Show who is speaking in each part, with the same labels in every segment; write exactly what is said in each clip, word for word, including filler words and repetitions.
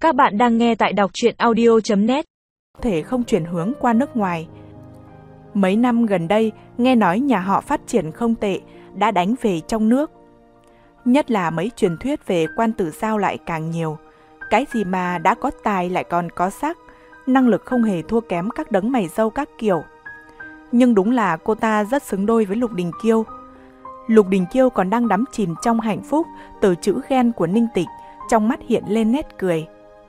Speaker 1: Các bạn đang nghe tại đọc truyện audio chấm net.
Speaker 2: Thể không chuyển hướng qua nước ngoài. Mấy năm gần đây, nghe nói nhà họ phát triển không tệ, đã đánh về trong nước. Nhất là mấy truyền thuyết về Quan Tử Giao lại càng nhiều. Cái gì mà đã có tài lại còn có sắc, năng lực không hề thua kém các đấng mày râu các kiểu. Nhưng đúng là cô ta rất xứng đôi với Lục Đình Kiêu. Lục Đình Kiêu còn đang đắm chìm trong hạnh phúc từ chữ ghen của Ninh Tịch, trong mắt hiện lên nét cười.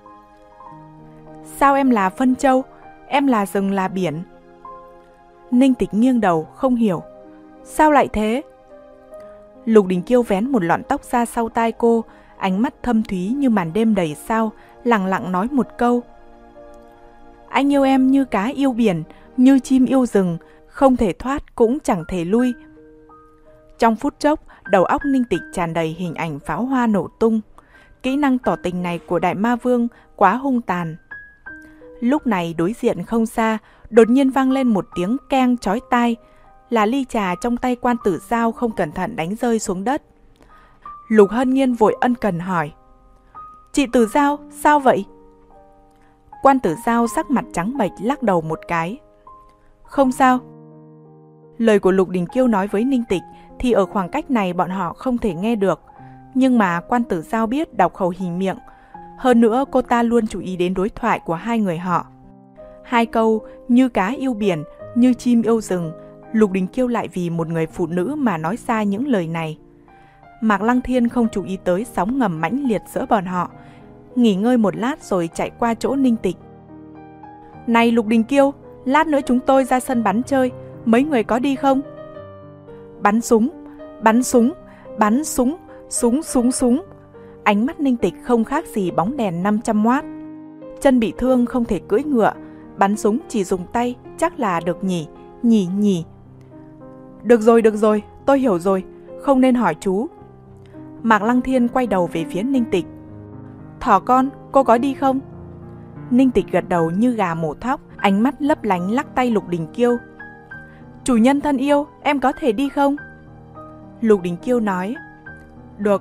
Speaker 2: Sao em là phân châu, em là rừng là biển? Ninh Tịch nghiêng đầu, không hiểu. Sao lại thế? Lục Đình Kiêu vén một lọn tóc ra sau tai cô, ánh mắt thâm thúy như màn đêm đầy sao, lặng lặng nói một câu. Anh yêu em như cá yêu biển, như chim yêu rừng, không thể thoát cũng chẳng thể lui. Trong phút chốc, đầu óc Ninh Tịch tràn đầy hình ảnh pháo hoa nổ tung. Kỹ năng tỏ tình này của Đại Ma Vương quá hung tàn. Lúc này đối diện không xa, đột nhiên vang lên một tiếng keng chói tai, là ly trà trong tay Quan Tử Giao không cẩn thận đánh rơi xuống đất. Lục Hân Nhiên vội ân cần hỏi. Chị Tử Giao, sao vậy? Quan Tử Giao sắc mặt trắng bệch lắc đầu một cái. Không sao. Lời của Lục Đình Kiêu nói với Ninh Tịch thì ở khoảng cách này bọn họ không thể nghe được. Nhưng mà Quan Tử Giao biết đọc khẩu hình miệng. Hơn nữa cô ta luôn chú ý đến đối thoại của hai người họ. Hai câu như cá yêu biển, như chim yêu rừng, Lục Đình Kiêu lại vì một người phụ nữ mà nói ra những lời này. Mạc Lăng Thiên không chú ý tới sóng ngầm mãnh liệt giữa bọn họ, nghỉ ngơi một lát rồi chạy qua chỗ Ninh Tịch. Này Lục Đình Kiêu, lát nữa chúng tôi ra sân bắn chơi, mấy người có đi không? Bắn súng, bắn súng, bắn súng, súng súng súng. Ánh mắt Ninh Tịch không khác gì bóng đèn năm trăm oát. Chân bị thương không thể cưỡi ngựa, bắn súng chỉ dùng tay, chắc là được nhỉ, nhỉ nhỉ. Được rồi, được rồi, tôi hiểu rồi, không nên hỏi chú. Mạc Lăng Thiên quay đầu về phía Ninh Tịch. Thỏ con, cô có đi không? Ninh Tịch gật đầu như gà mổ thóc, ánh mắt lấp lánh lắc tay Lục Đình Kiêu. Chủ nhân thân yêu, em có thể đi không? Lục Đình Kiêu nói. Được.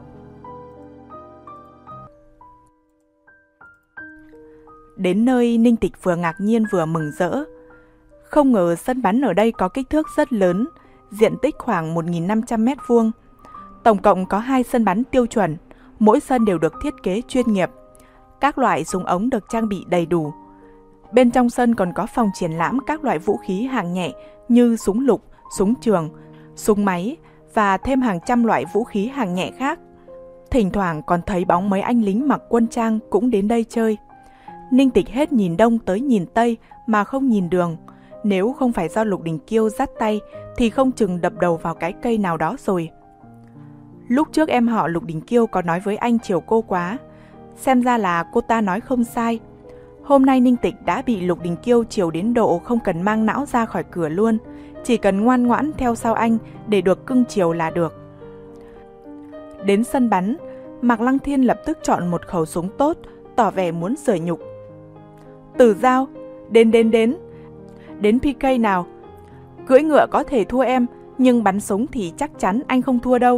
Speaker 2: Đến nơi, Ninh Tịch vừa ngạc nhiên vừa mừng rỡ. Không ngờ sân bắn ở đây có kích thước rất lớn, diện tích khoảng một nghìn năm trăm mét vuông. Tổng cộng có hai sân bắn tiêu chuẩn, mỗi sân đều được thiết kế chuyên nghiệp. Các loại súng ống được trang bị đầy đủ. Bên trong sân còn có phòng triển lãm các loại vũ khí hạng nhẹ như súng lục, súng trường, súng máy và thêm hàng trăm loại vũ khí hạng nhẹ khác. Thỉnh thoảng còn thấy bóng mấy anh lính mặc quân trang cũng đến đây chơi. Ninh Tịch hết nhìn đông tới nhìn tây mà không nhìn đường. Nếu không phải do Lục Đình Kiêu dắt tay thì không chừng đập đầu vào cái cây nào đó rồi. Lúc trước em họ Lục Đình Kiêu có nói với anh chiều cô quá. Xem ra là cô ta nói không sai. Hôm nay Ninh Tịch đã bị Lục Đình Kiêu chiều đến độ không cần mang não ra khỏi cửa luôn. Chỉ cần ngoan ngoãn theo sau anh để được cưng chiều là được. Đến sân bắn, Mạc Lăng Thiên lập tức chọn một khẩu súng tốt, tỏ vẻ muốn sửa nhục. Tử Giao, đến đến đến. Đến pê ca nào. Cưỡi ngựa có thể thua em, nhưng bắn súng thì chắc chắn anh không thua đâu.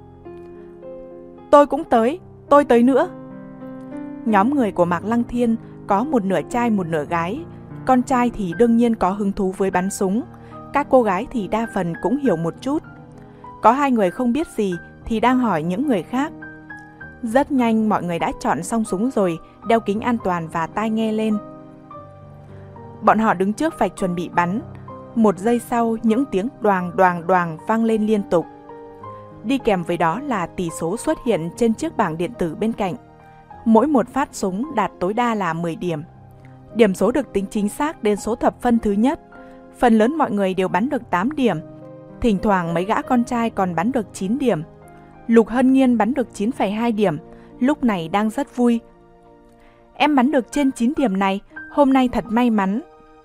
Speaker 2: Tôi cũng tới, tôi tới nữa. Nhóm người của Mạc Lăng Thiên có một nửa trai một nửa gái. Con trai thì đương nhiên có hứng thú với bắn súng. Các cô gái thì đa phần cũng hiểu một chút. Có hai người không biết gì thì đang hỏi những người khác. Rất nhanh mọi người đã chọn xong súng rồi, đeo kính an toàn và tai nghe lên. Bọn họ đứng trước vạch chuẩn bị bắn. Một giây sau, những tiếng đoàng đoàng đoàng vang lên liên tục. Đi kèm với đó là tỷ số xuất hiện trên chiếc bảng điện tử bên cạnh. Mỗi một phát súng đạt tối đa là mười điểm. Điểm số được tính chính xác đến số thập phân thứ nhất. Phần lớn mọi người đều bắn được tám điểm. Thỉnh thoảng mấy gã con trai còn bắn được chín điểm. Lục Hân Nhiên bắn được chín phẩy hai điểm, lúc này đang rất vui. Em bắn được trên chín điểm này, hôm nay thật may mắn.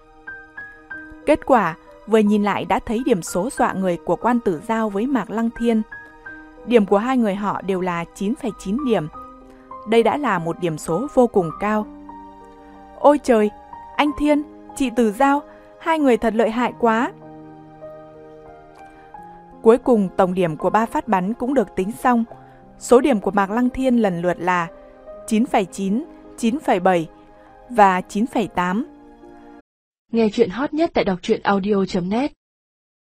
Speaker 2: Kết quả, vừa nhìn lại đã thấy điểm số dọa người của Quan Tử Giao với Mạc Lăng Thiên. Điểm của hai người họ đều là chín phẩy chín điểm. Đây đã là một điểm số vô cùng cao. Ôi trời, anh Thiên, chị Tử Giao, hai người thật lợi hại quá. Cuối cùng tổng điểm của ba phát bắn cũng được tính xong. Số điểm của Mạc Lăng Thiên lần lượt là chín phẩy chín, chín phẩy bảy và chín phẩy tám.
Speaker 1: Nghe chuyện hot nhất tại đọc truyện audio chấm net.